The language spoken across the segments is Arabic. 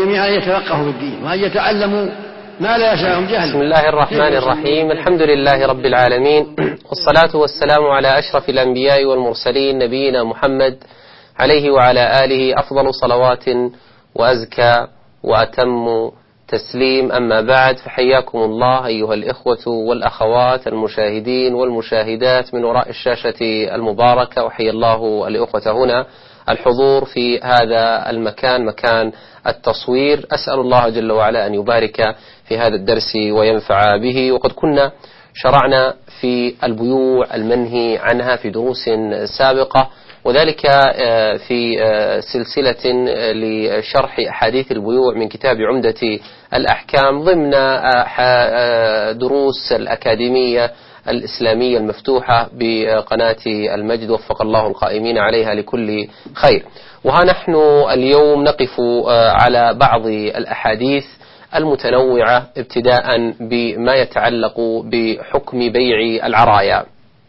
جميعا يتفقهوا في الدين وأن يتعلموا ما لا يسعهم جهل. بسم الله الرحمن الرحيم. الحمد لله رب العالمين، والصلاة والسلام على أشرف الأنبياء والمرسلين نبينا محمد عليه وعلى آله أفضل صلوات وأزكى وأتم تسليم. أما بعد، فحياكم الله أيها الإخوة والأخوات المشاهدين والمشاهدات من وراء الشاشة المباركة، وحيا الله الإخوة هنا الحضور في هذا المكان، مكان التصوير. أسأل الله جل وعلا أن يبارك في هذا الدرس وينفع به. وقد كنا شرعنا في البيوع المنهي عنها في دروس سابقة، وذلك في سلسلة لشرح أحاديث البيوع من كتاب عمدة الأحكام ضمن دروس الأكاديمية الإسلامية المفتوحة بقناة المجد، وفق الله القائمين عليها لكل خير. وها نحن اليوم نقف على بعض الأحاديث المتنوعة، ابتداء بما يتعلق بحكم بيع العرايا.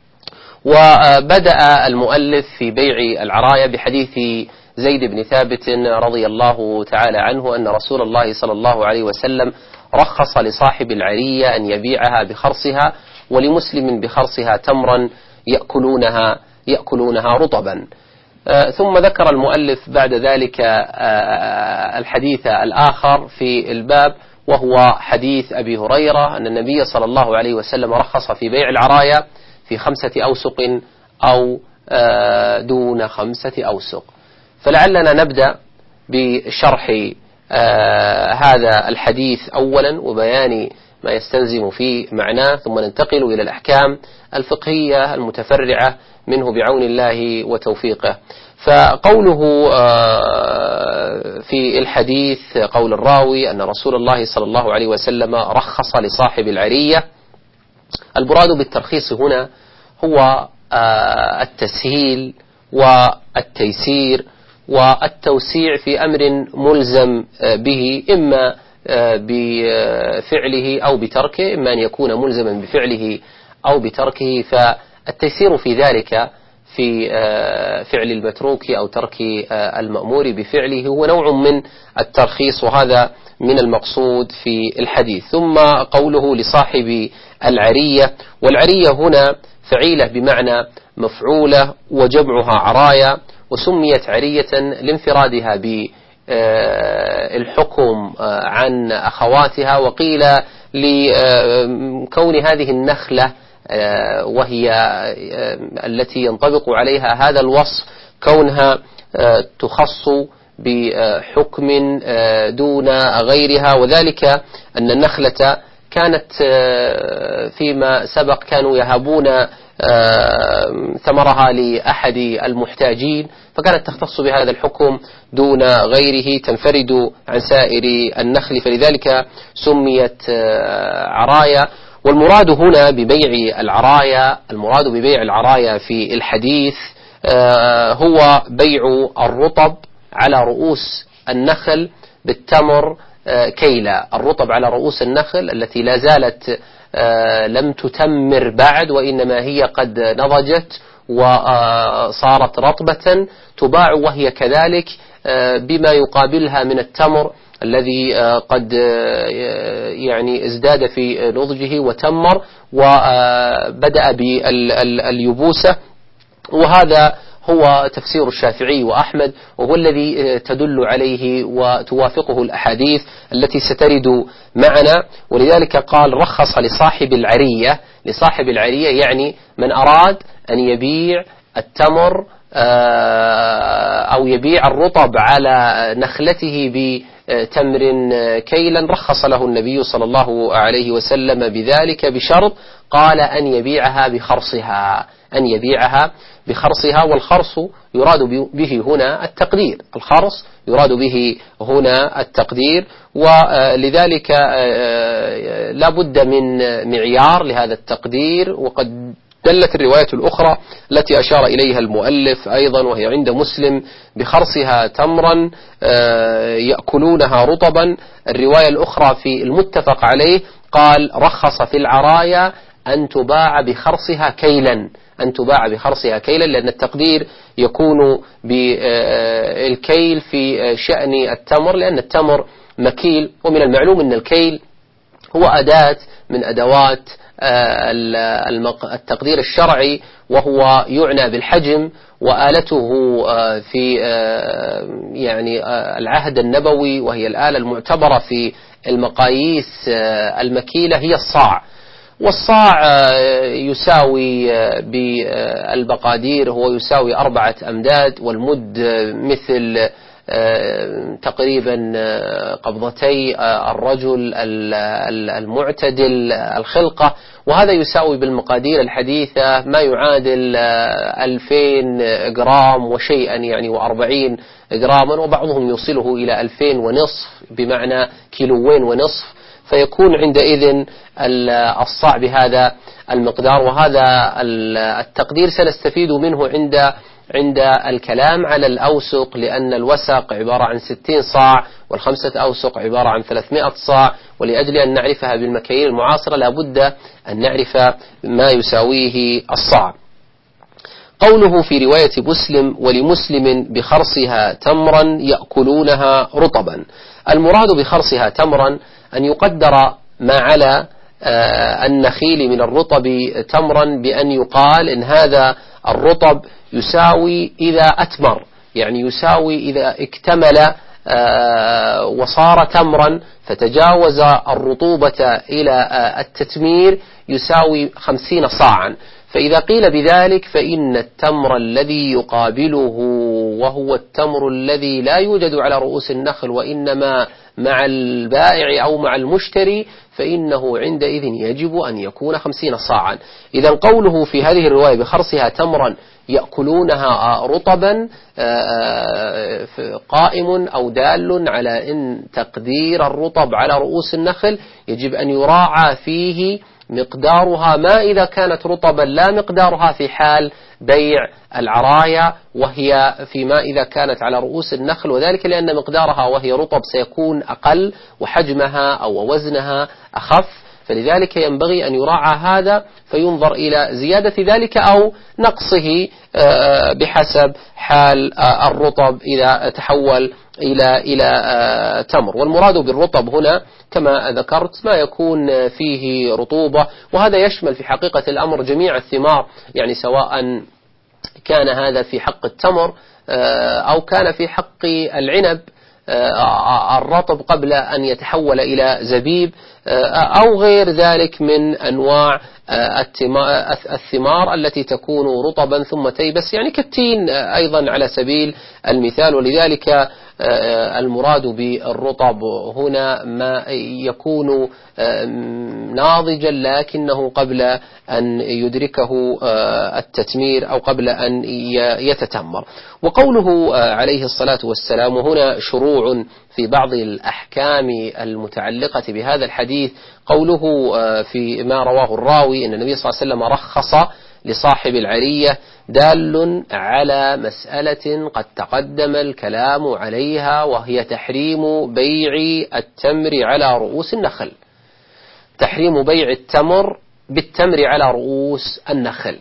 وبدأ المؤلف في بيع العرايا بحديث زيد بن ثابت رضي الله تعالى عنه أن رسول الله صلى الله عليه وسلم رخص لصاحب العرية أن يبيعها بخرصها، ولمسلم بخرصها تمرا يأكلونها رطبا. ثم ذكر المؤلف بعد ذلك الحديث الآخر في الباب، وهو حديث أبي هريرة أن النبي صلى الله عليه وسلم رخص في بيع العرايا في 5 أوسق أو دون 5 أوسق. فلعلنا نبدأ بشرح هذا الحديث أولا وبيان ما يستلزم في معناه، ثم ننتقل إلى الأحكام الفقهية المتفرعة منه بعون الله وتوفيقه. فقوله في الحديث قول الراوي أن رسول الله صلى الله عليه وسلم رخص لصاحب العرية، المراد بالترخيص هنا هو التسهيل والتيسير والتوسيع في أمر ملزم به، إما بفعله أو بتركه، إما أن يكون ملزما بفعله أو بتركه. فالتيسير في ذلك في فعل المتروك أو ترك المأمور بفعله هو نوع من الترخيص، وهذا من المقصود في الحديث. ثم قوله لصاحب العرية، والعرية هنا فعيلة بمعنى مفعولة وجمعها عرايا، وسميت عرية لانفرادها بالحكم عن أخواتها، وقيل لكون هذه النخلة وهي التي ينطبق عليها هذا الوصف كونها تخص بحكم دون غيرها، وذلك أن النخلة كانت فيما سبق كانوا يهبون ثمرها لأحد المحتاجين، فكانت تختص بهذا الحكم دون غيره، تنفرد عن سائر النخل، فلذلك سميت عرايا. والمراد هنا ببيع العرايا، المراد ببيع العرايا في الحديث هو بيع الرطب على رؤوس النخل بالتمر كيلا. الرطب على رؤوس النخل التي لا زالت لم تتمر بعد، وإنما هي قد نضجت وصارت رطبة، تباع وهي كذلك بما يقابلها من التمر الذي قد يعني ازداد في نضجه وتمر وبدأ باليبوسة. وهذا هو تفسير الشافعي وأحمد، وهو الذي تدل عليه وتوافقه الأحاديث التي سترد معنا. ولذلك قال رخص لصاحب العرية. لصاحب العرية يعني من أراد أن يبيع التمر أو يبيع الرطب على نخلته بتمر كيلا، رخص له النبي صلى الله عليه وسلم بذلك بشرط، قال أن يبيعها بخرصها، أن يبيعها بخرصها. والخرص يراد به هنا التقدير، الخرص يراد به هنا التقدير، ولذلك لا بد من معيار لهذا التقدير. وقد دلت الرواية الأخرى التي أشار إليها المؤلف أيضا، وهي عند مسلم بخرصها تمرا يأكلونها رطبا. الرواية الأخرى في المتفق عليه قال رخص في العرايا أن تباع بخرصها كيلا، أن تباع بخرصها كيلا، لأن التقدير يكون بالكيل في شأن التمر، لأن التمر مكيل، ومن المعلوم أن الكيل هو أداة من أدوات التقدير الشرعي، وهو يعنى بالحجم، وآلته في يعني العهد النبوي، وهي الآلة المعتبرة في المقاييس المكيلة هي الصاع. والصاع يساوي بالبقادير هو يساوي 4 أمداد، والمد مثل تقريبا قبضتي الرجل المعتدل الخلقة، وهذا يساوي بالمقادير الحديثة ما يعادل 2000 جرام وشيئا، يعني و40 جراما، وبعضهم يوصله إلى 2500 بمعنى 2.5 كيلو، فيكون عندئذ الصاع بهذا المقدار. وهذا التقدير سنستفيد منه عند الكلام على الأوسق، لأن الوسق عبارة عن 60 صاع، وال5 أوسق عبارة عن 300 صاع، ولأجل أن نعرفها بالمكاييل المعاصرة لابد أن نعرف ما يساويه الصاع. قوله في رواية مسلم: ولمسلم بخرصها تمرا يأكلونها رطبا. المراد بخرصها تمرا أن يقدر ما على النخيل من الرطب تمرا، بأن يقال إن هذا الرطب يساوي إذا أتمر، يعني يساوي إذا اكتمل وصار تمرا فتجاوز الرطوبة إلى التتمير يساوي 50 صاعا. فإذا قيل بذلك فإن التمر الذي يقابله، وهو التمر الذي لا يوجد على رؤوس النخل وإنما مع البائع أو مع المشتري، فإنه عندئذ يجب أن يكون 50 صاعا. إذا قوله في هذه الرواية بخرصها تمرا يأكلونها رطبا قائم أو دال على أن تقدير الرطب على رؤوس النخل يجب أن يراعى فيه مقدارها، ما إذا كانت رطبا لا مقدارها في حال بيع العرايا، وهي فيما إذا كانت على رؤوس النخل، وذلك لأن مقدارها وهي رطب سيكون أقل، وحجمها أو وزنها أخف، فلذلك ينبغي أن يراعى هذا، فينظر إلى زيادة ذلك أو نقصه بحسب حال الرطب إذا تحول إلى تمر. والمراد بالرطب هنا كما ذكرت ما يكون فيه رطوبة، وهذا يشمل في حقيقة الأمر جميع الثمار، يعني سواء كان هذا في حق التمر أو كان في حق العنب الرطب قبل أن يتحول إلى زبيب، أو غير ذلك من أنواع الثمار التي تكون رطبا ثم تيبس، يعني كالتين أيضا على سبيل المثال. ولذلك المراد بالرطب هنا ما يكون ناضجا لكنه قبل أن يدركه التتمير أو قبل أن يتتمر. وقوله عليه الصلاة والسلام هنا شروع في بعض الأحكام المتعلقة بهذا الحديث. قوله في ما رواه الراوي أن النبي صلى الله عليه وسلم رخص لصاحب العرية دال على مسألة قد تقدم الكلام عليها، وهي تحريم بيع التمر على رؤوس النخل، تحريم بيع التمر بالتمر على رؤوس النخل.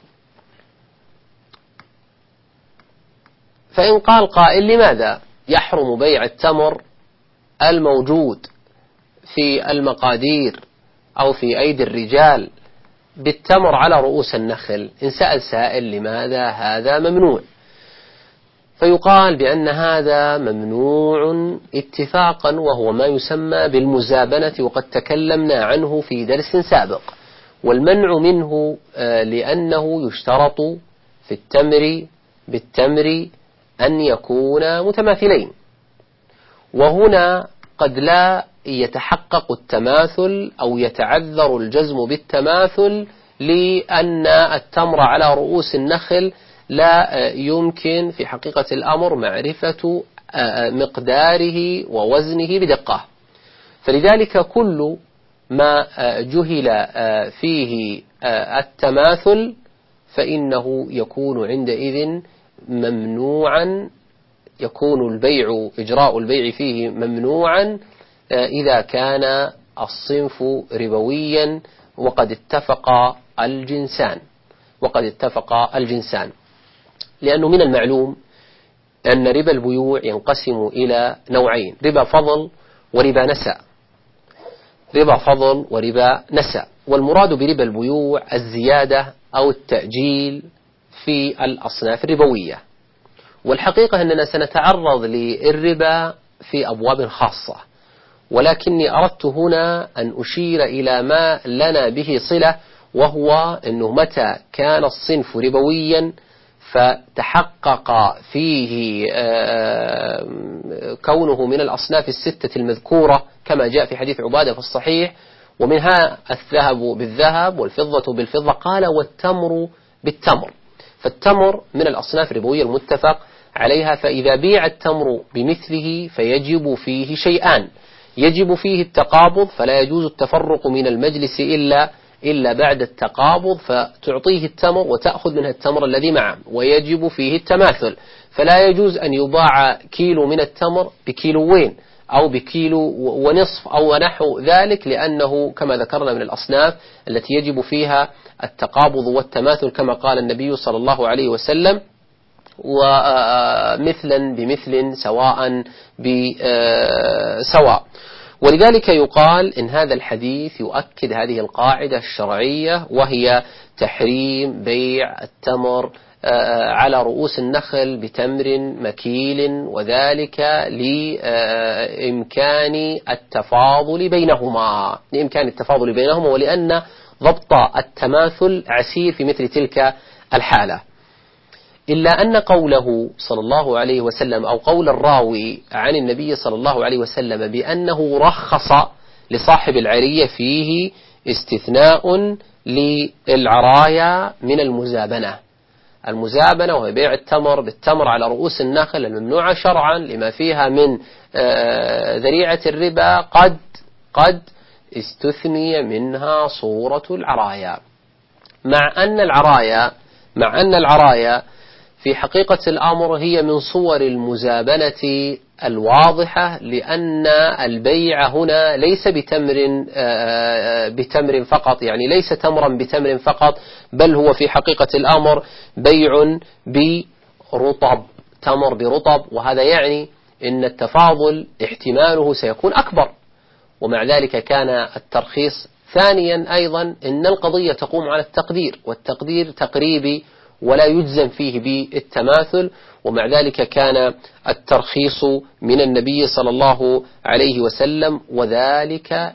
فإن قال قائل لماذا يحرم بيع التمر الموجود في المقادير أو في أيدي الرجال بالتمر على رؤوس النخل؟ إن سأل سائل لماذا هذا ممنوع، فيقال بأن هذا ممنوع اتفاقا، وهو ما يسمى بالمزابنة، وقد تكلمنا عنه في درس سابق. والمنع منه لأنه يشترط في التمر بالتمر أن يكون متماثلين، وهنا قد لا يتحقق التماثل أو يتعذر الجزم بالتماثل، لأن التمر على رؤوس النخل لا يمكن في حقيقة الأمر معرفة مقداره ووزنه بدقة، فلذلك كل ما جهل فيه التماثل فإنه يكون عندئذ ممنوعا، يكون البيع إجراء البيع فيه ممنوعا إذا كان الصنف ربويا وقد اتفق الجنسان. وقد اتفق الجنسان. لأنه من المعلوم أن ربا البيوع ينقسم إلى نوعين: ربا فضل وربا نسأ. ربا فضل وربا نسأ، والمراد بربا البيوع الزيادة أو التأجيل في الأصناف الربوية. والحقيقة أننا سنتعرض للربا في أبواب خاصة، ولكني أردت هنا أن أشير إلى ما لنا به صلة، وهو أنه متى كان الصنف ربويا فتحقق فيه كونه من الأصناف الستة المذكورة كما جاء في حديث عبادة في الصحيح: ومنها الذهب بالذهب والفضة بالفضة، قال والتمر بالتمر. فالتمر من الأصناف الربوية المتفق عليها، فإذا بيع التمر بمثله فيجب فيه شيئان: يجب فيه التقابض، فلا يجوز التفرق من المجلس إلا بعد التقابض، فتعطيه التمر وتأخذ منها التمر الذي معه. ويجب فيه التماثل، فلا يجوز أن يباع كيلو من التمر بكيلوين أو بكيلو ونصف أو نحو ذلك، لأنه كما ذكرنا من الأصناف التي يجب فيها التقابض والتماثل، كما قال النبي صلى الله عليه وسلم: ومثلا بمثل سواء بسواء. ولذلك يقال إن هذا الحديث يؤكد هذه القاعدة الشرعية، وهي تحريم بيع التمر على رؤوس النخل بتمر مكيل، وذلك لإمكان التفاضل بينهما، ولأن ضبط التماثل عسير في مثل تلك الحالة. إلا أن قوله صلى الله عليه وسلم أو قول الراوي عن النبي صلى الله عليه وسلم بأنه رخص لصاحب العرية فيه استثناء للعرايا من المزابنة وهي بيع التمر بالتمر على رؤوس النخل الممنوعة شرعا لما فيها من ذريعة الربا، قد استثني منها صورة العرايا، مع أن العرايا في حقيقة الأمر هي من صور المزابنة الواضحة، لأن البيع هنا ليس بتمر فقط، يعني ليس تمرا بتمر فقط، بل هو في حقيقة الأمر بيع برطب، تمر برطب، وهذا يعني أن التفاضل احتماله سيكون أكبر. ومع ذلك كان الترخيص ثانيا أيضا أن القضية تقوم على التقدير، والتقدير تقريبي ولا يجزم فيه بالتماثل، ومع ذلك كان الترخيص من النبي صلى الله عليه وسلم، وذلك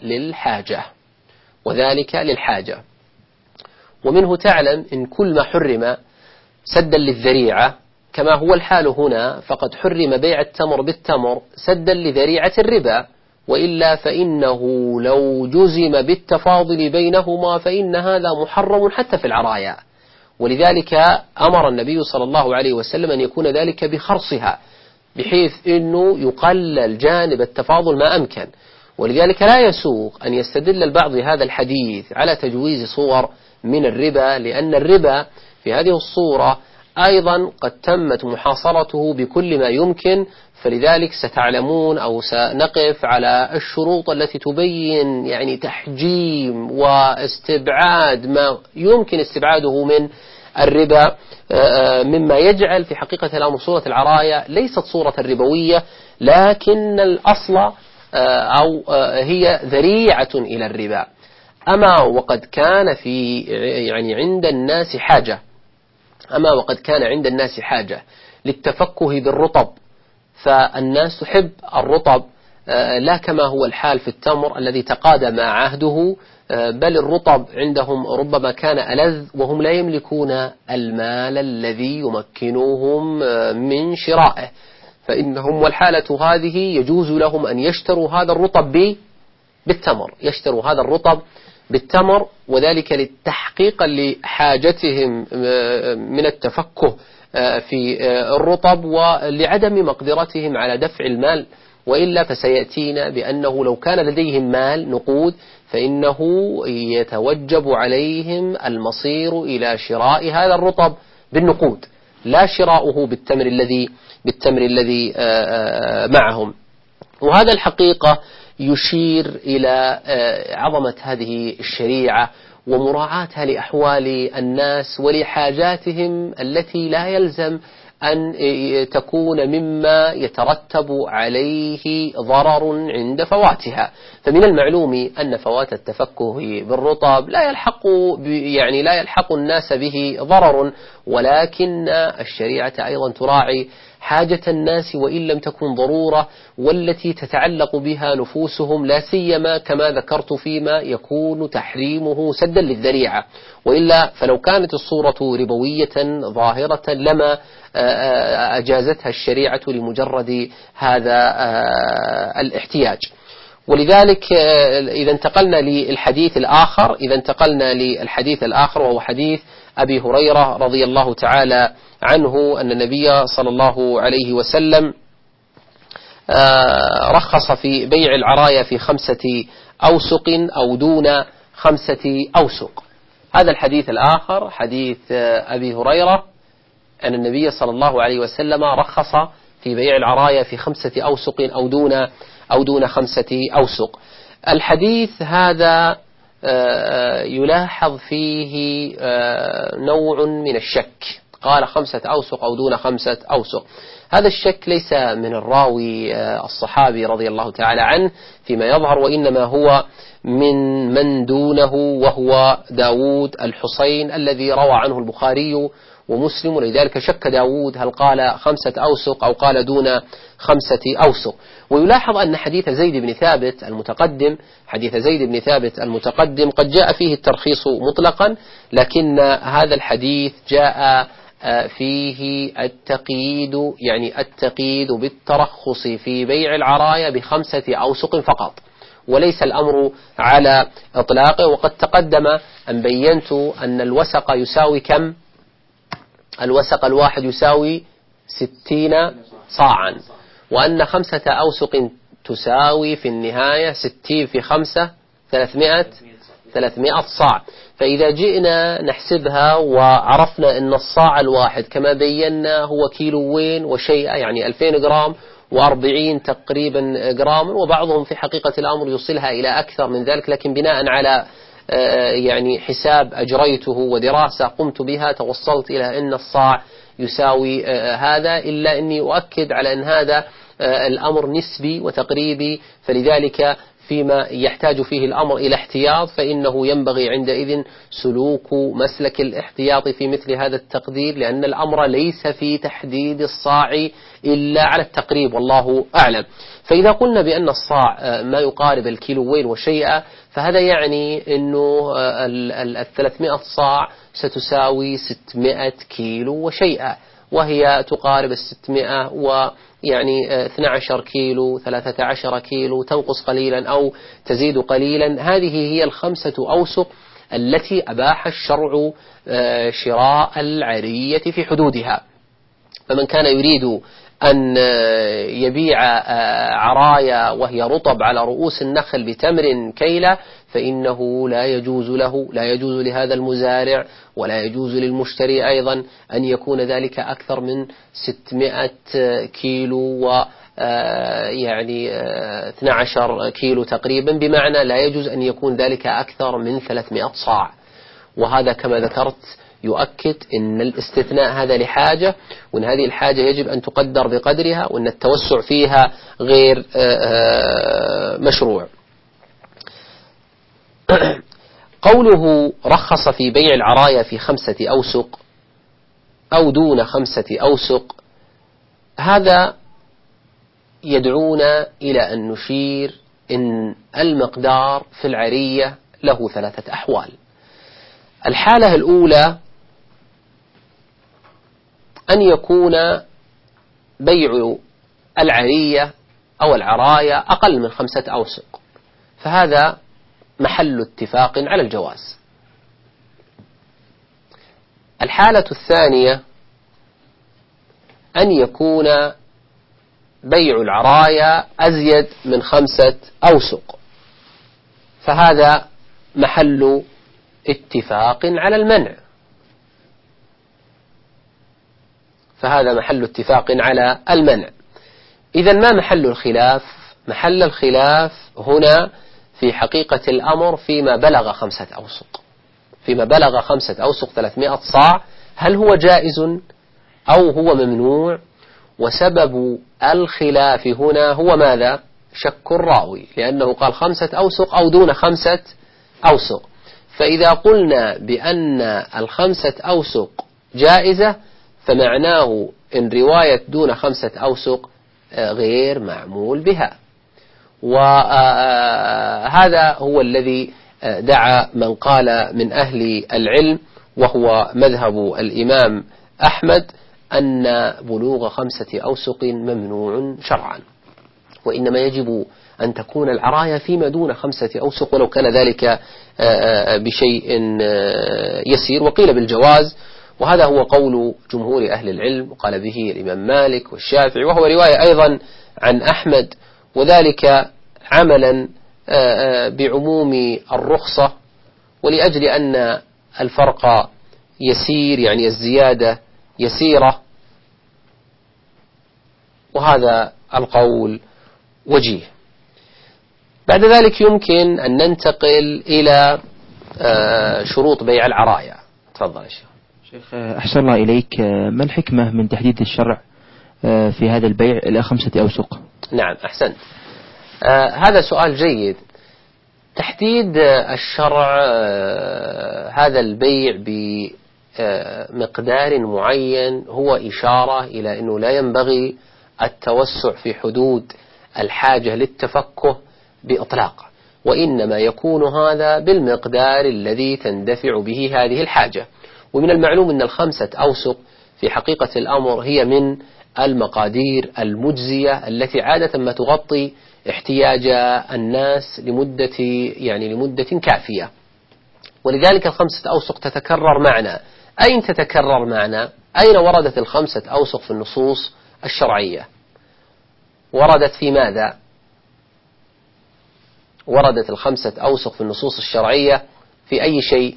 للحاجة. ومنه تعلم إن كل ما حرم سدا للذريعة كما هو الحال هنا، فقد حرم بيع التمر بالتمر سدا لذريعة الربا، وإلا فإنه لو جزم بالتفاضل بينهما فإن هذا محرم حتى في العرايا. ولذلك أمر النبي صلى الله عليه وسلم أن يكون ذلك بخرصها، بحيث أنه يقلل جانب التفاضل ما أمكن. ولذلك لا يسوق أن يستدل البعض هذا الحديث على تجويز صور من الربا، لأن الربا في هذه الصورة أيضا قد تمت محاصرته بكل ما يمكن. فلذلك ستعلمون أو سنقف على الشروط التي تبين يعني تحجيم واستبعاد ما يمكن استبعاده من الربا، مما يجعل في حقيقة الأمر صورة العرايا ليست صورة ربوية، لكن الأصل أو هي ذريعة إلى الربا. أما وقد كان عند الناس حاجة للتفكه بالرطب، فالناس تحب الرطب، لا كما هو الحال في التمر الذي تقادم عهده، بل الرطب عندهم ربما كان ألذ، وهم لا يملكون المال الذي يمكنهم من شرائه، فإنهم والحالة هذه يجوز لهم أن يشتروا هذا الرطب بالتمر، وذلك للتحقيق لحاجتهم من التفكه في الرطب، ولعدم مقدرتهم على دفع المال. وإلا فسيأتينا بأنه لو كان لديهم مال نقود فإنه يتوجب عليهم المصير إلى شراء هذا الرطب بالنقود، لا شراؤه بالتمر الذي معهم. وهذا الحقيقة يشير إلى عظمة هذه الشريعة ومراعاتها لأحوال الناس ولحاجاتهم التي لا يلزم أن تكون مما يترتب عليه ضرر عند فواتها. فمن المعلوم أن فوات التفكه بالرطب لا يلحق الناس به ضرر، ولكن الشريعة أيضا تراعي حاجة الناس وإن لم تكن ضرورة، والتي تتعلق بها نفوسهم، لا سيما كما ذكرت فيما يكون تحريمه سدا للذريعة، وإلا فلو كانت الصورة ربوية ظاهرة لما أجازتها الشريعة لمجرد هذا الاحتياج. ولذلك إذا انتقلنا للحديث الآخر وهو حديث أبي هريرة رضي الله تعالى عنه أن النبي صلى الله عليه وسلم رخص في بيع العرايا في 5 أوسق أو دون 5 أوسق. هذا الحديث الآخر حديث أبي هريرة أن النبي صلى الله عليه وسلم رخص في بيع العرايا في 5 أوسق أو دون 5 أوسق. الحديث هذا يلاحظ فيه نوع من الشك، قال 5 أوسق أو دون 5 أوسق. هذا الشك ليس من الراوي الصحابي رضي الله تعالى عنه فيما يظهر، وإنما هو من دونه، وهو داود الحصين الذي روى عنه البخاري ومسلم، ولذلك شك داود هل قال 5 أوسق أو قال دون 5 أوسق. ويلاحظ أن حديث زيد بن ثابت المتقدم قد جاء فيه الترخيص مطلقا، لكن هذا الحديث جاء فيه التقييد بالترخص في بيع العرايا ب5 أوسق فقط، وليس الأمر على إطلاقه. وقد تقدم أن بينت أن الوسق يساوي كم؟ الوسق الواحد يساوي 60 صاعا، وأن 5 أوسق تساوي في النهاية 60 في 5 300 صاع. فإذا جئنا نحسبها وعرفنا أن الصاع الواحد كما بينا هو كيلوين وشيء، يعني 2000 جرام و40 تقريبا جرام، وبعضهم في حقيقة الأمر يوصلها إلى أكثر من ذلك، لكن بناء على حساب أجريته ودراسة قمت بها توصلت إلى أن الصاع يساوي هذا، إلا أني أؤكد على أن هذا الأمر نسبي وتقريبي، فلذلك فيما يحتاج فيه الأمر إلى احتياط فإنه ينبغي عندئذ سلوك مسلك الاحتياط في مثل هذا التقدير، لأن الأمر ليس في تحديد الصاع إلا على التقريب والله أعلم. فإذا قلنا بأن الصاع ما يقارب الكيلوين وشيئا، فهذا يعني أنه 300 صاع ستساوي 600 كيلو وشيئا، وهي تقارب 600 ويعني 12 كيلو 13 كيلو، تنقص قليلا أو تزيد قليلا. هذه هي 5 أوسق التي أباح الشرع شراء العرية في حدودها. فمن كان يريد أن يبيع عرايا وهي رطب على رؤوس النخل بتمر كيلة، فإنه لا يجوز لهذا المزارع ولا يجوز للمشتري أيضا أن يكون ذلك أكثر من 600 كيلو و 12 كيلو تقريبا، بمعنى لا يجوز أن يكون ذلك أكثر من 300 صاع. وهذا كما ذكرت يؤكد أن الاستثناء هذا لحاجة، وأن هذه الحاجة يجب أن تقدر بقدرها، وأن التوسع فيها غير مشروع. قوله رخص في بيع العرايا في 5 أوسق أو دون 5 أوسق، هذا يدعونا إلى أن نشير أن المقدار في العرية له 3 أحوال. الحالة الأولى أن يكون بيع العرية أو العرايا أقل من 5 أوسق، فهذا محل اتفاق على الجواز. الحالة الثانية أن يكون بيع العرايا أزيد من 5 أوسق، فهذا محل اتفاق على المنع. إذن ما محل الخلاف؟ محل الخلاف هنا في حقيقة الأمر فيما بلغ 5 أوسق. فيما بلغ 5 أوسق 300 صاع، هل هو جائز أو هو ممنوع؟ وسبب الخلاف هنا هو ماذا؟ شك الراوي، لأنه قال 5 أوسق أو دون 5 أوسق. فإذا قلنا بأن 5 أوسق جائزة فمعناه إن رواية دون 5 أوسق غير معمول بها. وهذا هو الذي دعا من قال من أهل العلم، وهو مذهب الإمام أحمد، أن بلوغ 5 أوسق ممنوع شرعا، وإنما يجب أن تكون العراية فيما دون 5 أوسق، ولو كان ذلك بشيء يسير. وقيل بالجواز، وهذا هو قول جمهور أهل العلم، وقال به الإمام مالك والشافعي، وهو رواية أيضا عن أحمد، وذلك عملا بعموم الرخصة، ولأجل أن الفرق يسير، يعني الزيادة يسيرة، وهذا القول وجيه. بعد ذلك يمكن أن ننتقل إلى شروط بيع العرايا. تفضل يا شيخ. أحسن الله إليك، ما الحكمة من تحديد الشرع في هذا البيع إلى 5 أوسق؟ نعم، أحسنت. هذا سؤال جيد. تحديد الشرع هذا البيع بمقدار معين هو إشارة إلى أنه لا ينبغي التوسع في حدود الحاجة للتفكه بإطلاق، وإنما يكون هذا بالمقدار الذي تندفع به هذه الحاجة. ومن المعلوم أن 5 أوسق في حقيقة الأمر هي من المقادير المجزية التي عادة ما تغطي احتياج الناس لمدة كافية. ولذلك 5 أوسق تتكرر معنا. أين تتكرر معنا؟ أين وردت 5 أوسق في النصوص الشرعية؟ وردت في ماذا؟ وردت 5 أوسق في النصوص الشرعية في أي شيء؟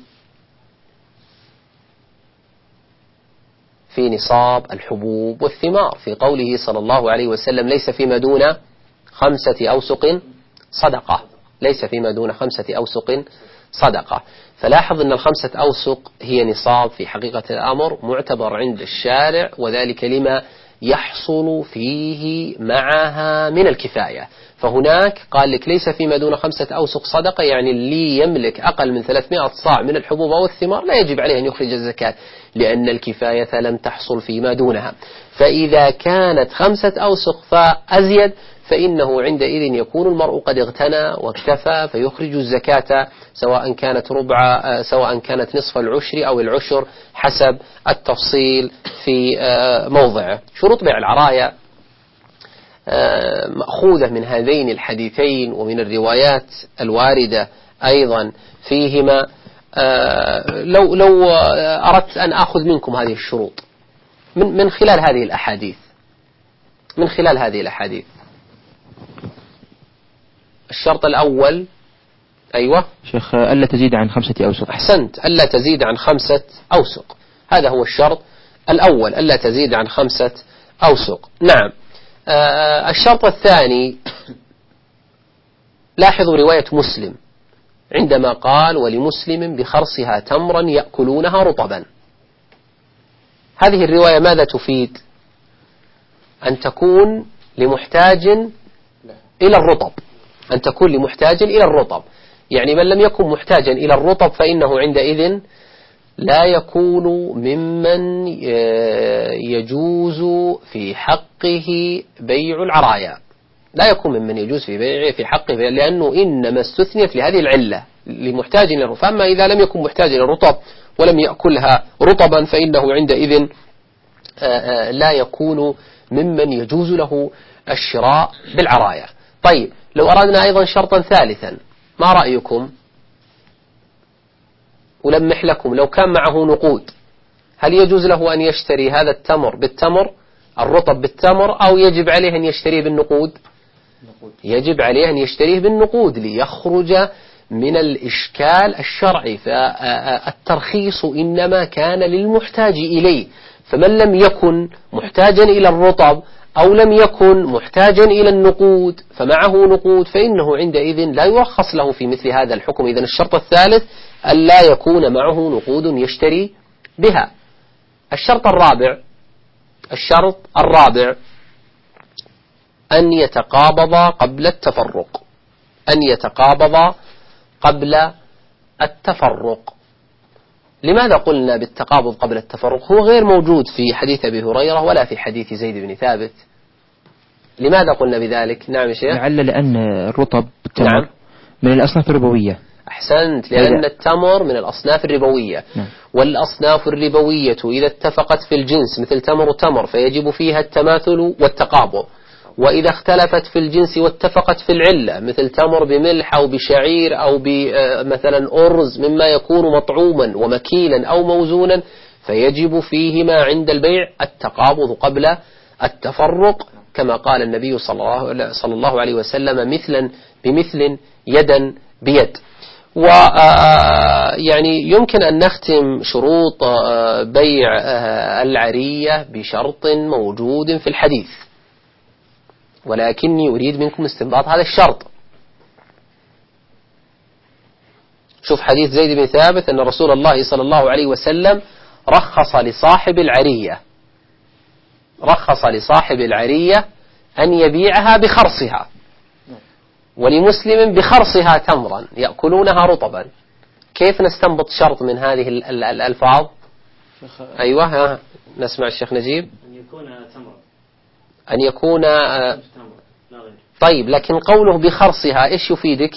في نصاب الحبوب والثمار، في قوله صلى الله عليه وسلم: ليس فيما دون 5 أوسق صدقة، ليس فيما دون 5 أوسق صدقة. فلاحظ أن 5 أوسق هي نصاب في حقيقة الأمر، معتبر عند الشارع، وذلك لما يحصل فيه معها من الكفاية. فهناك قال لك ليس فيما دون 5 أوسق صدقة، يعني اللي يملك أقل من 300 صاع من الحبوب أو الثمار لا يجب عليه أن يخرج الزكاة، لأن الكفاية لم تحصل فيما دونها. فإذا كانت 5 أوسق فأزيد فإنه عندئذ يكون المرء قد اغتنى واكتفى، فيخرج الزكاة سواء كانت نصف العشر أو العشر حسب التفصيل في موضعه. شروط بيع العرايا مأخوذة من هذين الحديثين ومن الروايات الواردة أيضا فيهما. لو أردت أن أخذ منكم هذه الشروط من خلال هذه الأحاديث. الشرط الأول، أيوة شيخ، ألا تزيد عن 5 أوسق. أحسنت، ألا تزيد عن 5 أوسق، هذا هو الشرط الأول، ألا تزيد عن 5 أوسق. نعم. الشرط الثاني، لاحظوا رواية مسلم عندما قال: ولمسلم بخرصها تمرا يأكلونها رطبا. هذه الرواية ماذا تفيد؟ أن تكون لمحتاج إلى الرطب، أن تكون لمحتاج إلى الرطب، يعني من لم يكن محتاجا إلى الرطب فإنه عندئذ لا يكون ممن يجوز في حقه بيع العرايا، لا يكون ممن يجوز في حقه، لأنه إنما استثنيت لهذه العلة، لمحتاج إلى الرطب. فأما إذا لم يكن محتاج إلى الرطب ولم يأكلها رطبا فإنه عندئذ لا يكون ممن يجوز له الشراء بالعرايا. طيب، لو أردنا أيضا شرطا ثالثا، ما رأيكم؟ ولمح لكم، لو كان معه نقود، هل يجوز له أن يشتري هذا التمر بالتمر، الرطب بالتمر، أو يجب عليه أن يشتريه بالنقود؟ يجب عليه أن يشتريه بالنقود ليخرج من الإشكال الشرعي. فالترخيص إنما كان للمحتاج إليه، فمن لم يكن محتاجا إلى الرطب أو لم يكن محتاجا إلى النقود فمعه نقود، فإنه عندئذ لا يرخص له في مثل هذا الحكم. إذن الشرط الثالث ألا يكون معه نقود يشتري بها. الشرط الرابع أن يتقابض قبل التفرق. لماذا قلنا بالتقابض قبل التفرق؟ هو غير موجود في حديث أبي هريرة ولا في حديث زيد بن ثابت. لماذا قلنا بذلك؟ نعم يا شيخ. لعل لأن الرطب التمر نعم. من الأصناف الربوية. أحسنت، لأن التمر من الأصناف الربوية. نعم. والأصناف الربوية إذا اتفقت في الجنس مثل تمر وتمر فيجب فيها التماثل والتقابض، وإذا اختلفت في الجنس واتفقت في العلة مثل تمر بملح أو بشعير أو مثلا أرز مما يكون مطعوما ومكيلا أو موزونا فيجب فيهما عند البيع التقابض قبل التفرق، كما قال النبي صلى الله عليه وسلم مثلا بمثل يدا بيد. ويعني يمكن أن نختم شروط بيع العرية بشرط موجود في الحديث، ولكني أريد منكم استنباط هذا الشرط. شوف حديث زيد بن ثابت أن رسول الله صلى الله عليه وسلم رخص لصاحب العرية أن يبيعها بخرصها، ولمسلم بخرصها تمرا يأكلونها رطبا. كيف نستنبط شرط من هذه الألفاظ؟ أيوة، نسمع الشيخ نجيب. أن يكون طيب، لكن قوله بخرصها إيش يفيدك؟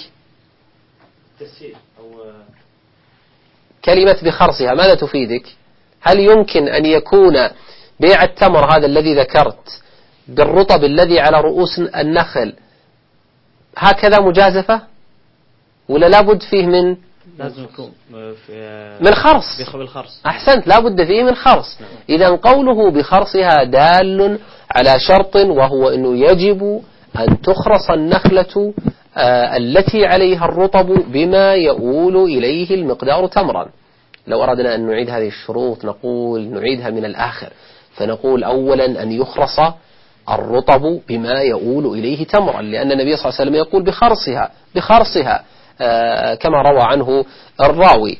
كلمة بخرصها ماذا تفيدك؟ هل يمكن أن يكون بيع التمر هذا الذي ذكرت بالرطب الذي على رؤوس النخل هكذا مجازفة، ولا لابد فيه من خرص؟ أحسنت، لابد فيه من خرص. إذا قوله بخرصها دال على شرط، وهو أنه يجب أن تخرص النخلة التي عليها الرطب بما يؤول إليه المقدار تمرا. لو أردنا أن نعيد هذه الشروط نعيدها من الآخر، فنقول أولا أن يخرص الرطب بما يؤول إليه تمرا، لأن النبي صلى الله عليه وسلم يقول بخرصها كما روى عنه الراوي.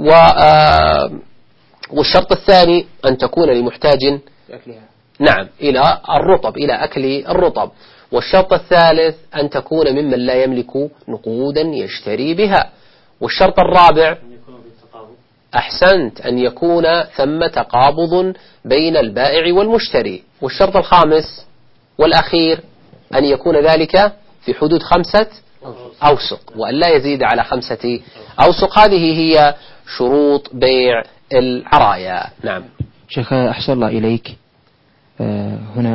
والشرط الثاني أن تكون لمحتاج نعم إلى الرطب، إلى أكل الرطب. والشرط الثالث أن تكون ممن لا يملك نقودا يشتري بها. والشرط الرابع أحسنت، أن يكون ثم تقابض بين البائع والمشتري. والشرط الخامس والأخير أن يكون ذلك في حدود 5 أوسق، وأن لا يزيد على 5 أوسق. هذه هي شروط بيع العرايا. نعم شيخ، أحسن الله إليك. هنا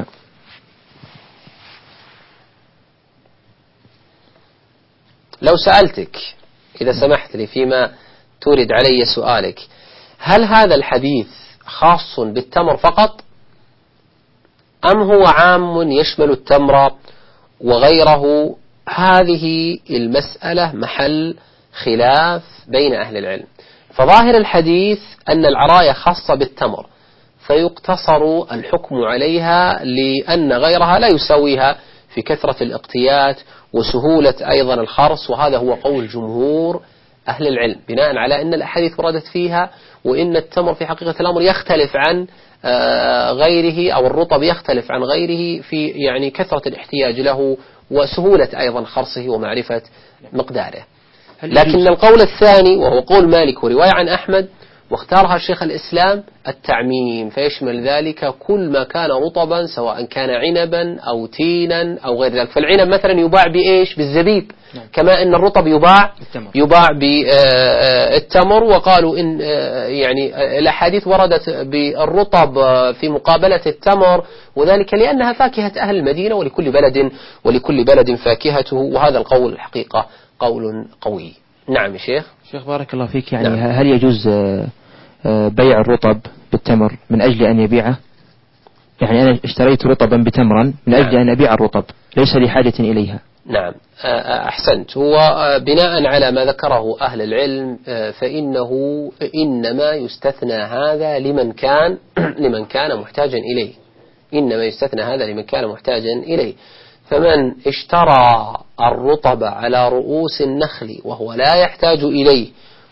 لو سألتك إذا سمحت لي فيما تورد علي سؤالك، هل هذا الحديث خاص بالتمر فقط أم هو عام يشمل التمر وغيره؟ هذه المسألة محل خلاف بين أهل العلم. فظاهر الحديث أن العراية خاصة بالتمر، فيقتصر الحكم عليها لأن غيرها لا يساويها في كثرة الاقتيات وسهولة أيضا الخرص. وهذا هو قول جمهور أهل العلم بناء على أن الأحاديث وردت فيها، وإن التمر في حقيقة الأمر يختلف عن غيره، أو الرطب يختلف عن غيره في يعني كثرة الاحتياج له وسهولة أيضا خرصه ومعرفة مقداره. لكن القول الثاني وهو قول مالك ورواية عن أحمد واختارها شيخ الإسلام التعميم، فيشمل ذلك كل ما كان رطبا سواء كان عنبا أو تينا أو غير ذلك. فالعنب مثلا يباع بإيش؟ بالزبيب، كما أن الرطب يباع بالتمر. وقالوا إن يعني الأحاديث وردت بالرطب في مقابلة التمر، وذلك لأنها فاكهة أهل المدينة، ولكل بلد فاكهته. وهذا القول الحقيقة قول قوي. نعم يا شيخ. بارك الله فيك. يعني نعم. هل يجوز بيع الرطب بالتمر من أجل أن يبيعه؟ يعني أنا اشتريت رطبا بتمرا من أجل أن أبيع الرطب، ليس لي حاجة إليها. نعم أحسنت. هو بناء على ما ذكره أهل العلم فإنه إنما يستثنى هذا لمن كان محتاجا إليه. إنما يستثنى هذا لمن كان محتاجا إليه. فمن اشترى الرطب على رؤوس النخل وهو لا يحتاج إليه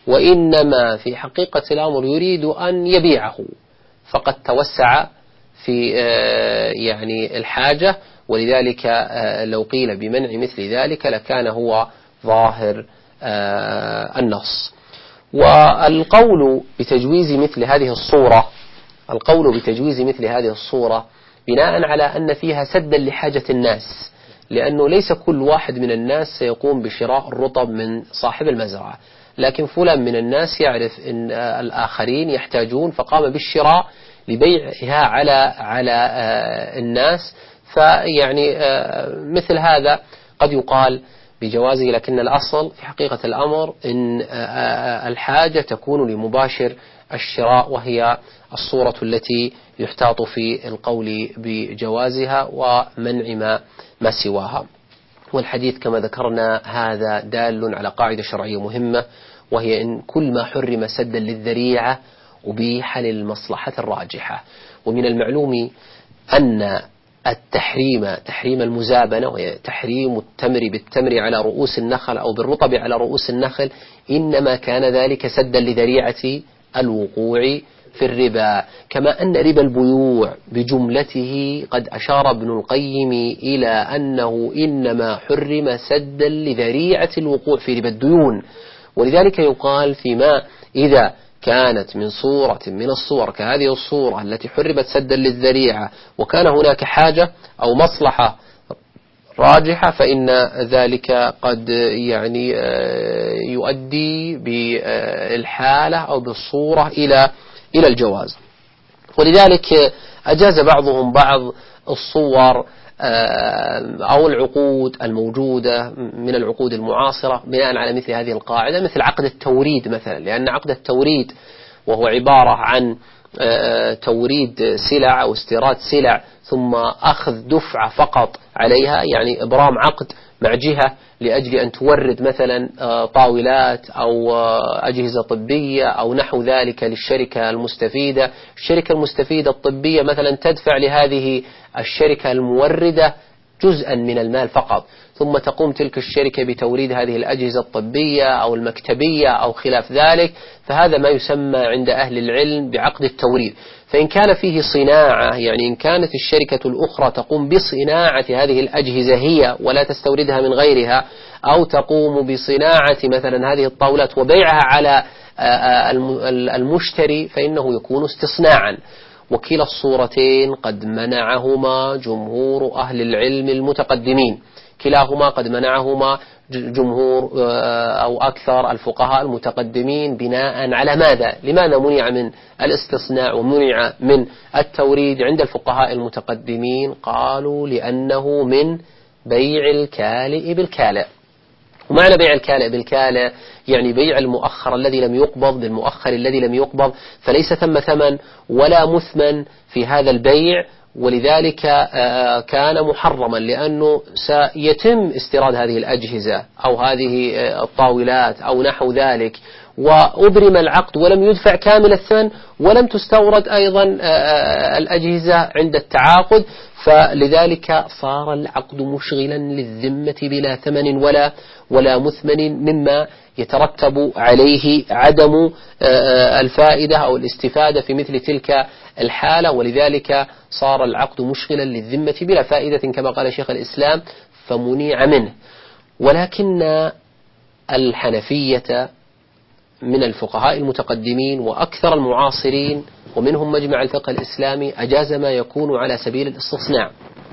وإنما في حقيقة الأمر يريد أن يبيعه، فقد توسع في يعني الحاجة، ولذلك لو قيل بمنع مثل ذلك لكان هو ظاهر النص. والقول بتجويز مثل هذه الصورة، القول بتجويز مثل هذه الصورة بناء على أن فيها سدا لحاجة الناس، لأنه ليس كل واحد من الناس سيقوم بشراء الرطب من صاحب المزرعة، لكن فلان من الناس يعرف أن الآخرين يحتاجون فقام بالشراء لبيعها على الناس. فيعني مثل هذا قد يقال بجوازه، لكن الأصل في حقيقة الأمر أن الحاجة تكون لمباشر الشراء، وهي الصورة التي يحتاط في القول بجوازها ومنع ما سواها. والحديث كما ذكرنا هذا دال على قاعدة شرعية مهمة، وهي أن كل ما حرم سدا للذريعة أبيح للمصلحة الراجحة. ومن المعلوم أن تحريم المزابنة، وهي تحريم التمر بالتمر على رؤوس النخل أو بالرطب على رؤوس النخل، إنما كان ذلك سدا لذريعة الوقوع في الربا، كما أن ربا البيوع بجملته قد أشار ابن القيم إلى أنه إنما حرم سدا لذريعة الوقوع في ربا الديون. ولذلك يقال فيما إذا كانت من صورة من الصور كهذه الصورة التي حرمت سدا للذريعة وكان هناك حاجة أو مصلحة راجحة، فإن ذلك قد يعني يؤدي بالحالة أو بالصورة إلى الجواز. ولذلك أجاز بعضهم بعض الصور أو العقود الموجودة من العقود المعاصرة بناء على مثل هذه القاعدة، مثل عقد التوريد مثلا، لأن عقد التوريد وهو عبارة عن توريد سلع أو استيراد سلع ثم أخذ دفعة فقط عليها، يعني إبرام عقد مع جهة لأجل أن تورد مثلا طاولات أو أجهزة طبية أو نحو ذلك للشركة المستفيدة. الشركة المستفيدة الطبية مثلا تدفع لهذه الشركة الموردة جزءا من المال فقط، ثم تقوم تلك الشركة بتوريد هذه الأجهزة الطبية أو المكتبية أو خلاف ذلك، فهذا ما يسمى عند أهل العلم بعقد التوريد. فإن كان فيه صناعة، يعني إن كانت الشركة الأخرى تقوم بصناعة هذه الأجهزة هي ولا تستوردها من غيرها، أو تقوم بصناعة مثلا هذه الطاولات وبيعها على المشتري، فإنه يكون استصناعا. وكلا الصورتين قد منعهما جمهور أهل العلم المتقدمين، كلاهما قد منعهما جمهور أو أكثر الفقهاء المتقدمين بناء على ماذا؟ لماذا منع من الاستصناع ومنع من التوريد عند الفقهاء المتقدمين؟ قالوا لأنه من بيع الكالئ بالكالئ. ومعنى بيع الكالئ بالكالئ يعني بيع المؤخر الذي لم يقبض بالمؤخر الذي لم يقبض، فليس ثم ثمن ولا مثمن في هذا البيع، ولذلك كان محرما، لأنه سيتم استيراد هذه الأجهزة أو هذه الطاولات أو نحو ذلك، وأبرم العقد ولم يدفع كامل الثمن ولم تستورد أيضا الأجهزة عند التعاقد، فلذلك صار العقد مشغلا للذمة بلا ثمن ولا مثمن، مما يترتب عليه عدم الفائدة أو الاستفادة في مثل تلك الحالة، ولذلك صار العقد مشغلا للذمة بلا فائدة كما قال شيخ الإسلام فمنيع منه. ولكن الحنفية من الفقهاء المتقدمين وأكثر المعاصرين ومنهم مجمع الفقه الإسلامي أجاز ما يكون على سبيل الاستصناع،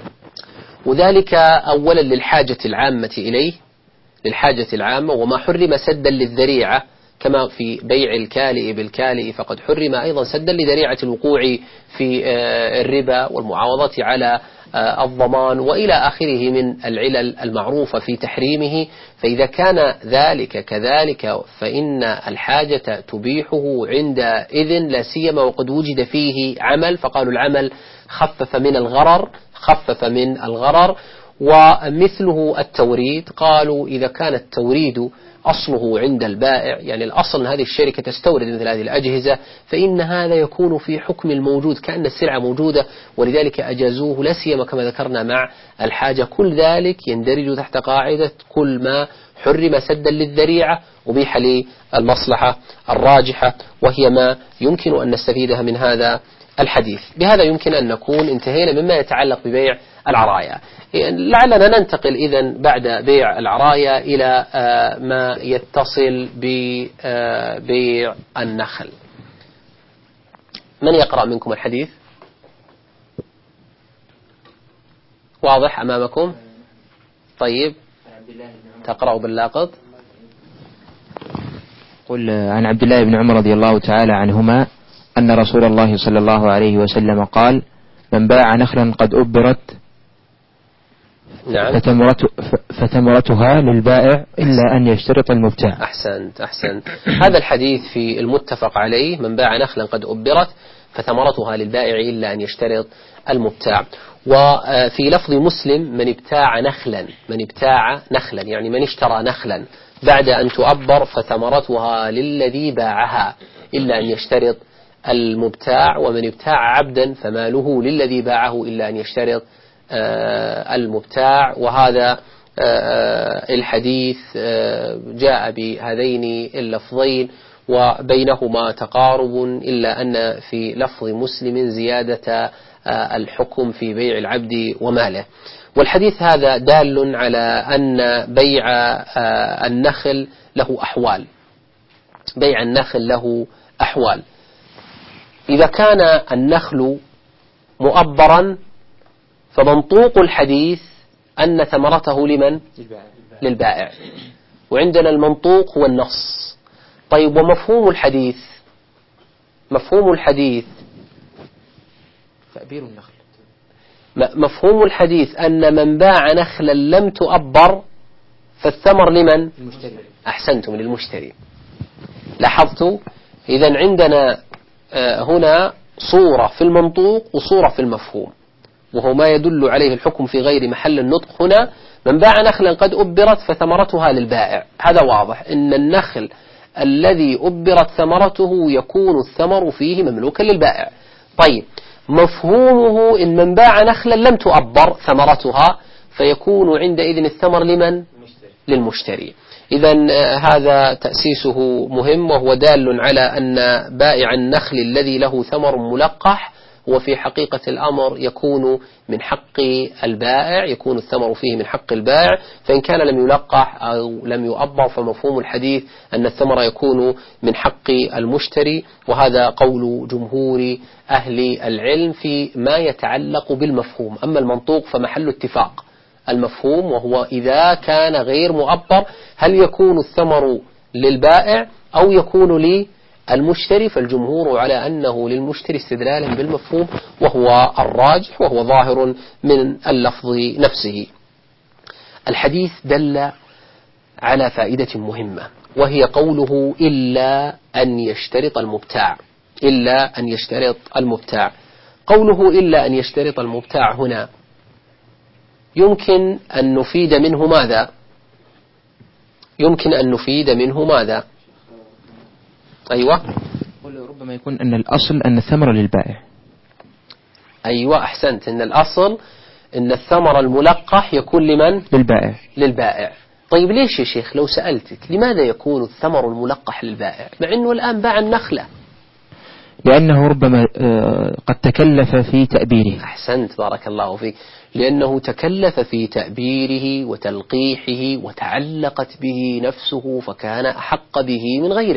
وذلك أولا للحاجة العامة إليه، للحاجة العامة، وما حرم سدا للذريعة كما في بيع الكالئ بالكالئ فقد حرم أيضا سدا لذريعة الوقوع في الربا والمعاوضة على الضمان وإلى آخره من العلل المعروفة في تحريمه. فإذا كان ذلك كذلك فإن الحاجة تبيحه عندئذ، لا سيما وقد وجد فيه عمل، فقالوا العمل خفف من الغرر. ومثله التوريد، قالوا إذا كان التوريد أصله عند البائع، يعني الأصل أن هذه الشركة تستورد مثل هذه الأجهزة، فإن هذا يكون في حكم الموجود كأن السلعة موجودة، ولذلك أجازوه، لا سيما كما ذكرنا مع الحاجة. كل ذلك يندرج تحت قاعدة كل ما حرم سدا للذريعة، أبيح للمصلحة الراجحة، وهي ما يمكن أن نستفيدها من هذا الحديث. بهذا يمكن أن نكون انتهينا مما يتعلق ببيع العرايا. لعلنا ننتقل إذن بعد بيع العرايا إلى ما يتصل ببيع النخل. من يقرأ منكم الحديث؟ واضح أمامكم؟ طيب تقرأ باللاقط. قل عن عبد الله بن عمر رضي الله تعالى عنهما أن رسول الله صلى الله عليه وسلم قال: من باع نخلا قد أبرت نعم. فتمرتها للبائع إلا أن يشترط المبتاع. أحسنت. هذا الحديث في المتفق عليه: من باع نخلا قد أبرت فثمرتها للبائع إلا أن يشترط المبتاع. وفي لفظ مسلم: من ابتاع نخلا يعني من اشترى نخلا بعد أن تؤبر فثمرتها للذي باعها إلا أن يشترط المبتاع، ومن ابتاع عبدا فماله للذي باعه إلا أن يشترط المبتاع. وهذا الحديث جاء بهذين اللفظين وبينهما تقارب، إلا أن في لفظ مسلم زيادة الحكم في بيع العبد وماله. والحديث هذا دال على أن بيع النخل له أحوال. بيع النخل له أحوال. إذا كان النخل مؤبرا فمنطوق الحديث أن ثمرته لمن؟ للبائع. وعندنا المنطوق هو النص. طيب، ومفهوم الحديث؟ مفهوم الحديث تأبير النخل. مفهوم الحديث أن من باع نخلا لم تؤبر فالثمر لمن؟ المشتري. أحسنتم، للمشتري. لاحظتوا؟ إذن عندنا هنا صورة في المنطوق وصورة في المفهوم، وهو ما يدل عليه الحكم في غير محل النطق. هنا من باع نخلا قد أبرت فثمرتها للبائع، هذا واضح إن النخل الذي أبرت ثمرته يكون الثمر فيه مملوكا للبائع. طيب، مفهومه إن من باع نخلا لم تؤبر ثمرتها فيكون عندئذ الثمر لمن؟ للمشتري. إذن هذا تأسيسه مهم، وهو دال على أن بائع النخل الذي له ثمر ملقح وفي حقيقة الأمر يكون من حق البائع، يكون الثمر فيه من حق البائع. فإن كان لم يلقح أو لم يؤبر فمفهوم الحديث أن الثمر يكون من حق المشتري. وهذا قول جمهور أهل العلم في ما يتعلق بالمفهوم. أما المنطوق فمحل اتفاق. المفهوم وهو إذا كان غير مؤبر هل يكون الثمر للبائع أو يكون للمشتري؟ فالجمهور على أنه للمشتري استدلالا بالمفهوم، وهو الراجح وهو ظاهر من اللفظ نفسه. الحديث دل على فائدة مهمة، وهي قوله إلا أن يشترط المبتاع. إلا أن يشترط المبتاع. قوله إلا أن يشترط المبتاع هنا يمكن أن نفيد منه ماذا؟ يمكن أن نفيد منه ماذا؟ أيوة، ربما يكون أن الأصل أن الثمر للبائع. أيوة، أحسنت، أن الأصل أن الثمر الملقح يكون لمن؟ للبائع. طيب، ليش يا شيخ لو سألتك لماذا يكون الثمر الملقح للبائع مع أنه الآن باع النخلة؟ لأنه ربما قد تكلف في تأبيره. أحسنت، بارك الله فيك. لأنه تكلف في تأبيره وتلقيحه وتعلقت به نفسه فكان أحق به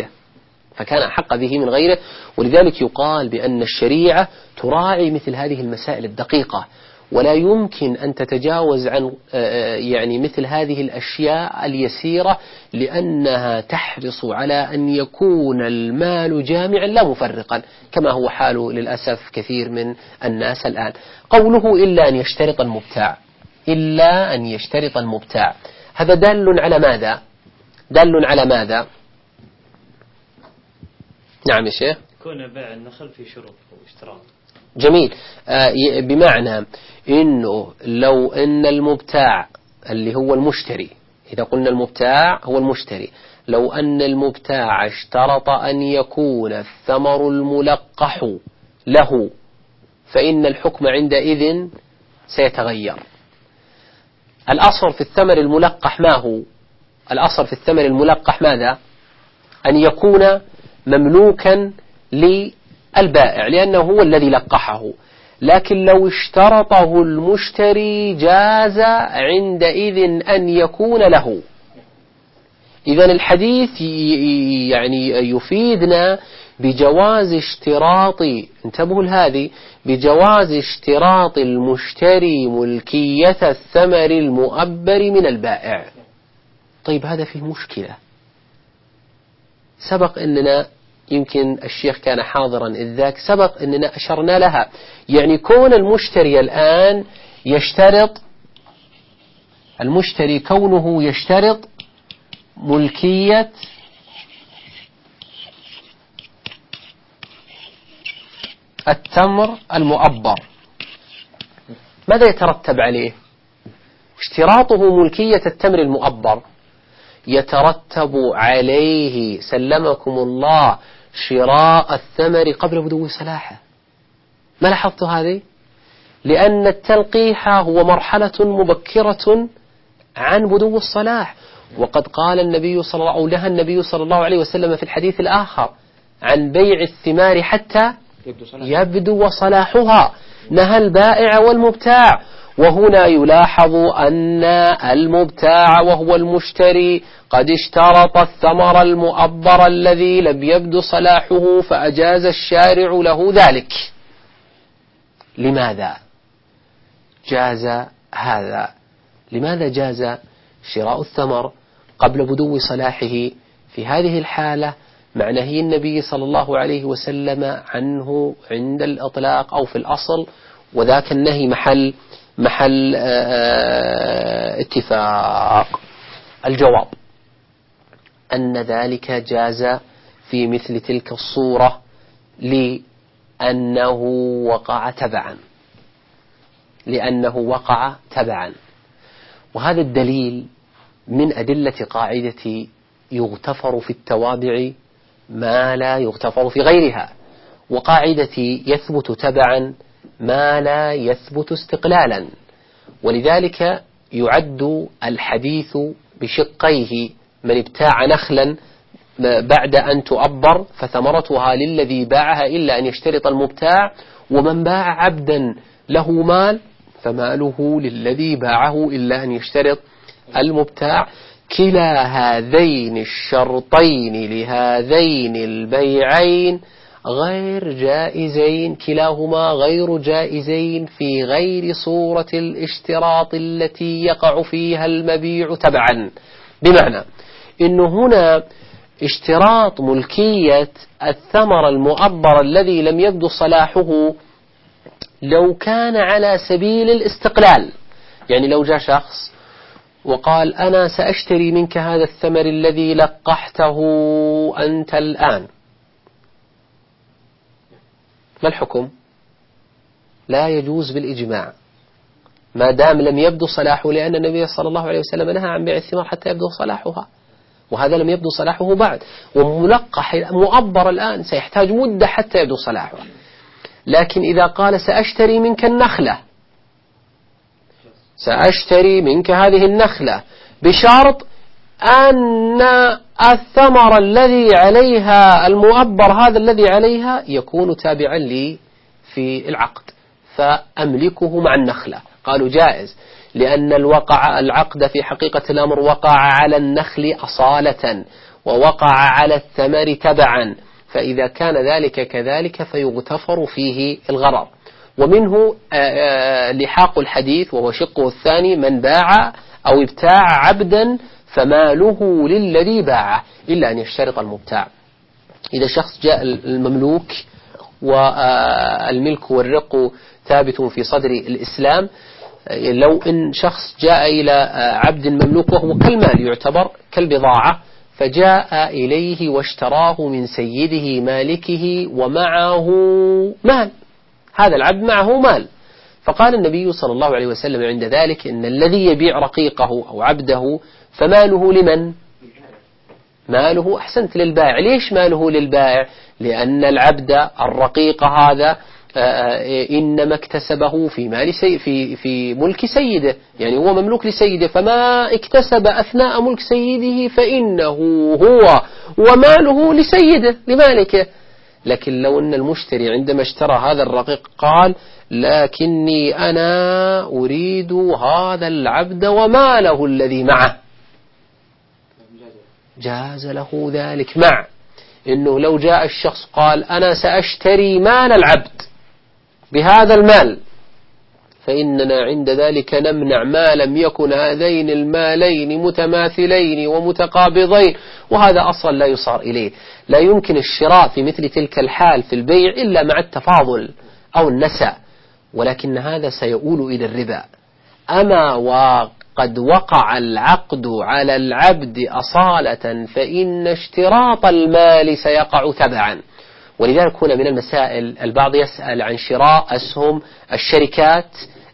من غيره. ولذلك يقال بأن الشريعة تراعي مثل هذه المسائل الدقيقة، ولا يمكن أن تتجاوز عن يعني مثل هذه الأشياء اليسيرة، لأنها تحرص على أن يكون المال جامعا لا مفرقا، كما هو حال للأسف كثير من الناس الآن. قوله إلا أن يشترط المبتاع، إلا أن يشترط المبتاع، هذا دال على ماذا؟ دال على ماذا؟ نعم يا شيخ. كون بيع النخل في شروط واشتراط. جميل. بمعنى إنه لو أن المبتاع اللي هو المشتري، إذا قلنا المبتاع هو المشتري، لو أن المبتاع اشترط أن يكون الثمر الملقح له فإن الحكم عندئذ سيتغير. الأصل في الثمر الملقح ما هو؟ الأصل في الثمن الملقح ماذا؟ أن يكون مملوكا للبائع لأنه هو الذي لقحه، لكن لو اشترطه المشتري جاز عندئذ أن يكون له. إذن الحديث يعني يفيدنا بجواز اشتراط، انتبهوا لهذه، بجواز اشتراط المشتري ملكية الثمر المؤبر من البائع. طيب هذا فيه مشكلة، سبق أننا يمكن الشيخ كان حاضرا إذ ذاك، سبق أننا أشرنا لها. يعني كون المشتري الآن يشترط، المشتري كونه يشترط ملكية التمر المؤبر، ماذا يترتب عليه؟ اشتراطه ملكية التمر المؤبر يترتب عليه سلمكم الله شراء الثمر قبل بدو صلاحه. ما لاحظت هذه؟ لأن التلقيح هو مرحلة مبكرة عن بدو الصلاح، وقد قال النبي صلى الله أو نهى النبي صلى الله عليه وسلم في الحديث الآخر عن بيع الثمار حتى يبدو صلاحها، نهى البائع والمبتاع. وهنا يلاحظ أن المبتاع وهو المشتري قد اشترط الثمر المؤبر الذي لم يبدو صلاحه، فأجاز الشارع له ذلك. لماذا جاز هذا؟ لماذا جاز شراء الثمر قبل بدو صلاحه في هذه الحالة مع نهي النبي صلى الله عليه وسلم عنه عند الإطلاق أو في الأصل، وذاك النهي محل اتفاق؟ الجواب أن ذلك جاز في مثل تلك الصورة لأنه وقع تبعا، وهذا الدليل من أدلة قاعدة يغتفر في التوابع ما لا يغتفر في غيرها، وقاعدة يثبت تبعا ما لا يثبت استقلالا. ولذلك يعد الحديث بشقيه: من ابتاع نخلا بعد أن تؤبر فثمرتها للذي باعها إلا أن يشترط المبتاع، ومن باع عبدا له مال فماله للذي باعه إلا أن يشترط المبتاع. كلا هذين الشرطين لهذين البيعين غير جائزين، كلاهما غير جائزين في غير صورة الاشتراط التي يقع فيها المبيع تبعا. بمعنى إنه هنا اشتراط ملكية الثمر المؤبر الذي لم يبدو صلاحه لو كان على سبيل الاستقلال، يعني لو جاء شخص وقال أنا سأشتري منك هذا الثمر الذي لقحته أنت الآن، ما الحكم؟ لا يجوز بالإجماع ما دام لم يبدو صلاحه، لأن النبي صلى الله عليه وسلم نهى عن بيع الثمار حتى يبدو صلاحها، وهذا لم يبدو صلاحه بعد، وملقح مؤبر الآن سيحتاج مدة حتى يبدو صلاحه. لكن إذا قال سأشتري منك النخلة، سأشتري منك هذه النخلة بشرط أن الثمر الذي عليها المؤبر هذا الذي عليها يكون تابعا لي في العقد فأملكه مع النخلة، قالوا جائز، لأن العقد في حقيقة الأمر وقع على النخل أصالة ووقع على الثمر تبعا، فإذا كان ذلك كذلك فيغتفر فيه الغرر. ومنه لحاق الحديث وهو شقه الثاني: من باع أو ابتاع عبدا فماله للذي باعه إلا أن يشترط المبتاع. إذا شخص جاء المملوك والملك والرق ثابت في صدر الإسلام، لو إن شخص جاء إلى عبد مملوك وهو كالمال يعتبر كالبضاعة، فجاء إليه واشتراه من سيده مالكه ومعه مال، هذا العبد معه مال، فقال النبي صلى الله عليه وسلم عند ذلك إن الذي يبيع رقيقه أو عبده فماله لمن؟ ماله، أحسنت، للبائع. ليش ماله للبائع؟ لأن العبد الرقيق هذا إنما اكتسبه في مال في ملك سيده، يعني هو مملوك لسيده، فما اكتسب أثناء ملك سيده فإنه هو وماله لسيده لمالكه. لكن لو أن المشتري عندما اشترى هذا الرقيق قال لكني أنا أريد هذا العبد وماله الذي معه، جاز له ذلك، مع إنه لو جاء الشخص قال أنا سأشتري مال العبد بهذا المال، فإننا عند ذلك نمنع ما لم يكن هذين المالين متماثلين ومتقابضين، وهذا أصلا لا يصار إليه. لا يمكن الشراء في مثل تلك الحال في البيع إلا مع التفاضل أو النسأ، ولكن هذا سيؤول إلى الربا. أما وقد وقع العقد على العبد أصالة فإن اشتراط المال سيقع تبعا. ولذلك هنا من المسائل البعض يسأل عن شراء أسهم الشركات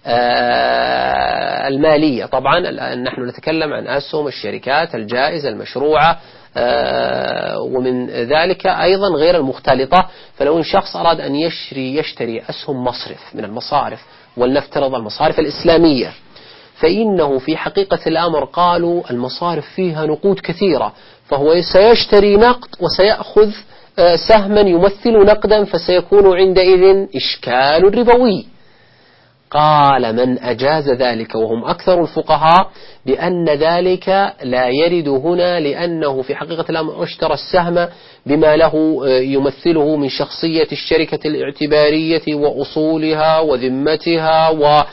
المالية. طبعا نحن نتكلم عن أسهم الشركات الجائزة المشروعة، ومن ذلك أيضا غير المختلطة. فلو إن شخص أراد أن يشتري أسهم مصرف من المصارف، ولنفترض المصارف الإسلامية، فإنه في حقيقة الأمر قالوا المصارف فيها نقود كثيرة، فهو سيشتري نقد وسيأخذ سهما يمثل نقدا، فسيكون عندئذ إشكال ربوي. قال من أجاز ذلك وهم أكثر الفقهاء بأن ذلك لا يرد هنا، لأنه في حقيقة الأمر اشترى السهم بما له يمثله من شخصية الشركة الاعتبارية وأصولها وذمتها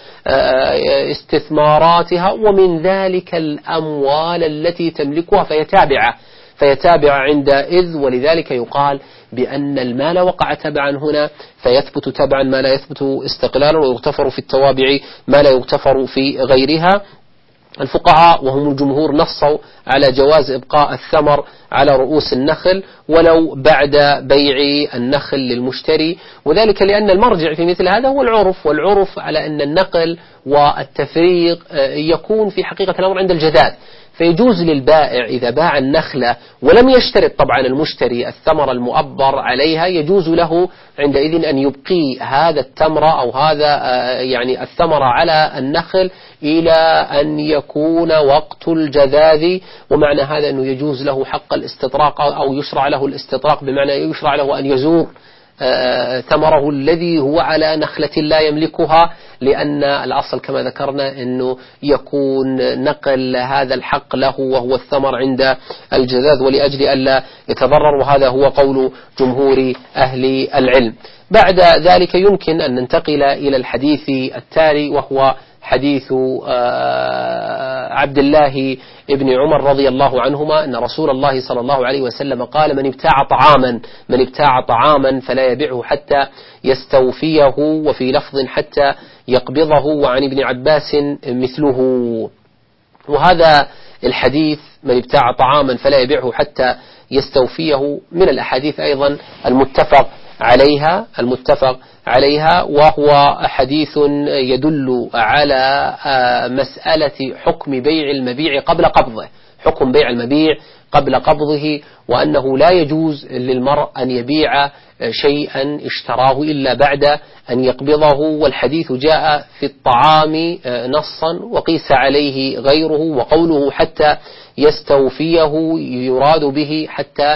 واستثماراتها ومن ذلك الأموال التي تملكها، فيتابع عندئذ. ولذلك يقال بأن المال وقع تبعا هنا، فيثبت تبعا ما لا يثبت استقلالا، ويغتفر في التوابع ما لا يغتفر في غيرها. الفقهاء وهم الجمهور نصوا على جواز إبقاء الثمر على رؤوس النخل ولو بعد بيع النخل للمشتري، وذلك لأن المرجع في مثل هذا هو العرف، والعرف على أن النقل والتفريق يكون في حقيقة الأمر عند الجداد. فيجوز للبائع إذا باع النخلة ولم يشترط طبعا المشتري الثمر المؤبر عليها، يجوز له عندئذ أن يبقي هذا التمر أو هذا يعني الثمر على النخل إلى أن يكون وقت الجذاذ. ومعنى هذا أنه يجوز له حق الاستطراق أو يشرع له الاستطراق، بمعنى يشرع له أن يزور ثمره الذي هو على نخلة لا يملكها، لأن الأصل كما ذكرنا أنه يكون نقل هذا الحق له وهو الثمر عند الجذاذ، ولأجل ألا يتضرر، وهذا هو قول جمهور أهل العلم. بعد ذلك يمكن أن ننتقل إلى الحديث التالي، وهو حديث عبد الله ابن عمر رضي الله عنهما أن رسول الله صلى الله عليه وسلم قال من ابتاع طعاما فلا يبيعه حتى يستوفيه، وفي لفظ حتى يقبضه. وعن ابن عباس مثله. وهذا الحديث من ابتاع طعاما فلا يبيعه حتى يستوفيه من الأحاديث أيضا المتفق عليها، وهو حديث يدل على مسألة حكم بيع المبيع قبل قبضه، حكم بيع المبيع قبل قبضه، وأنه لا يجوز للمرء أن يبيع شيئا اشتراه إلا بعد أن يقبضه. والحديث جاء في الطعام نصا وقيس عليه غيره، وقوله حتى يستوفيه يراد به حتى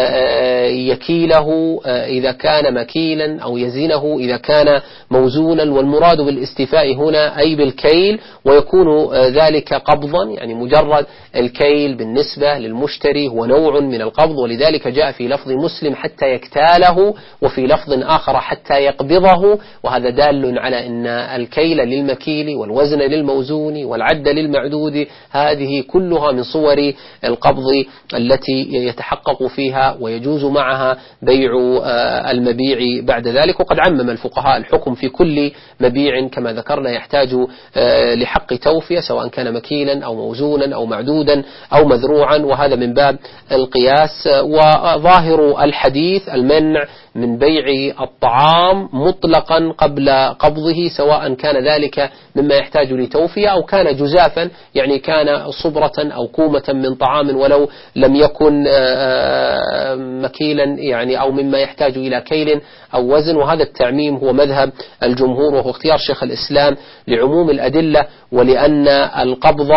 يكيله إذا كان مكيلا أو يزنه إذا كان موزونا، والمراد بالاستيفاء هنا أي بالكيل، ويكون ذلك قبضا، يعني مجرد الكيل بالنسبة للمشتري هو نوع من القبض. ولذلك جاء في لفظ مسلم حتى يكتاله، وفي لفظ آخر حتى يقبضه، وهذا دال على أن الكيل للمكيل والوزن للموزون والعد للمعدود، هذه كلها من صور القبض التي يتحقق فيها ويجوز معها بيع المبيع بعد ذلك. وقد عمم الفقهاء الحكم في كل مبيع كما ذكرنا يحتاج لحق توفية، سواء كان مكيلا أو موزونا أو معدودا أو مذروعا، وهذا من من باب القياس. وظاهر الحديث المنع من بيع الطعام مطلقا قبل قبضه، سواء كان ذلك مما يحتاج لتوفية أو كان جزافا، يعني كان صبرة أو كومة من طعام ولو لم يكن مكيلا يعني أو مما يحتاج إلى كيل أو وزن. وهذا التعميم هو مذهب الجمهور، وهو اختيار شيخ الإسلام لعموم الأدلة، ولأن القبض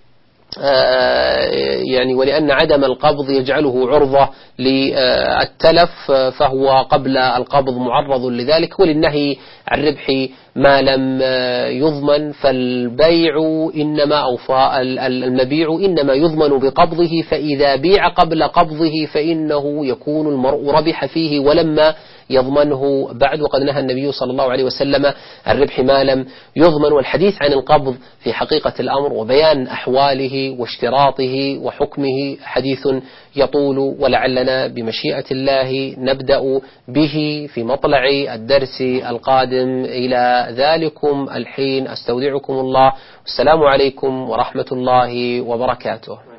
يعني ولأن عدم القبض يجعله عرضة للتلف، فهو قبل القبض معرض لذلك. وللنهي عن ربح ما لم يضمن، فالبيع إنما أو المبيع إنما يضمن بقبضه، فإذا بيع قبل قبضه فإنه يكون المرء ربح فيه ولما يضمنه بعد. وقد نهى النبي صلى الله عليه وسلم عن ربح ما لم يضمن. والحديث عن القبض في حقيقة الأمر وبيان أحواله واشتراطه وحكمه حديث يطول، ولعلنا بمشيئة الله نبدأ به في مطلع الدرس القادم. إلى ذلكم الحين أستودعكم الله، والسلام عليكم ورحمة الله وبركاته.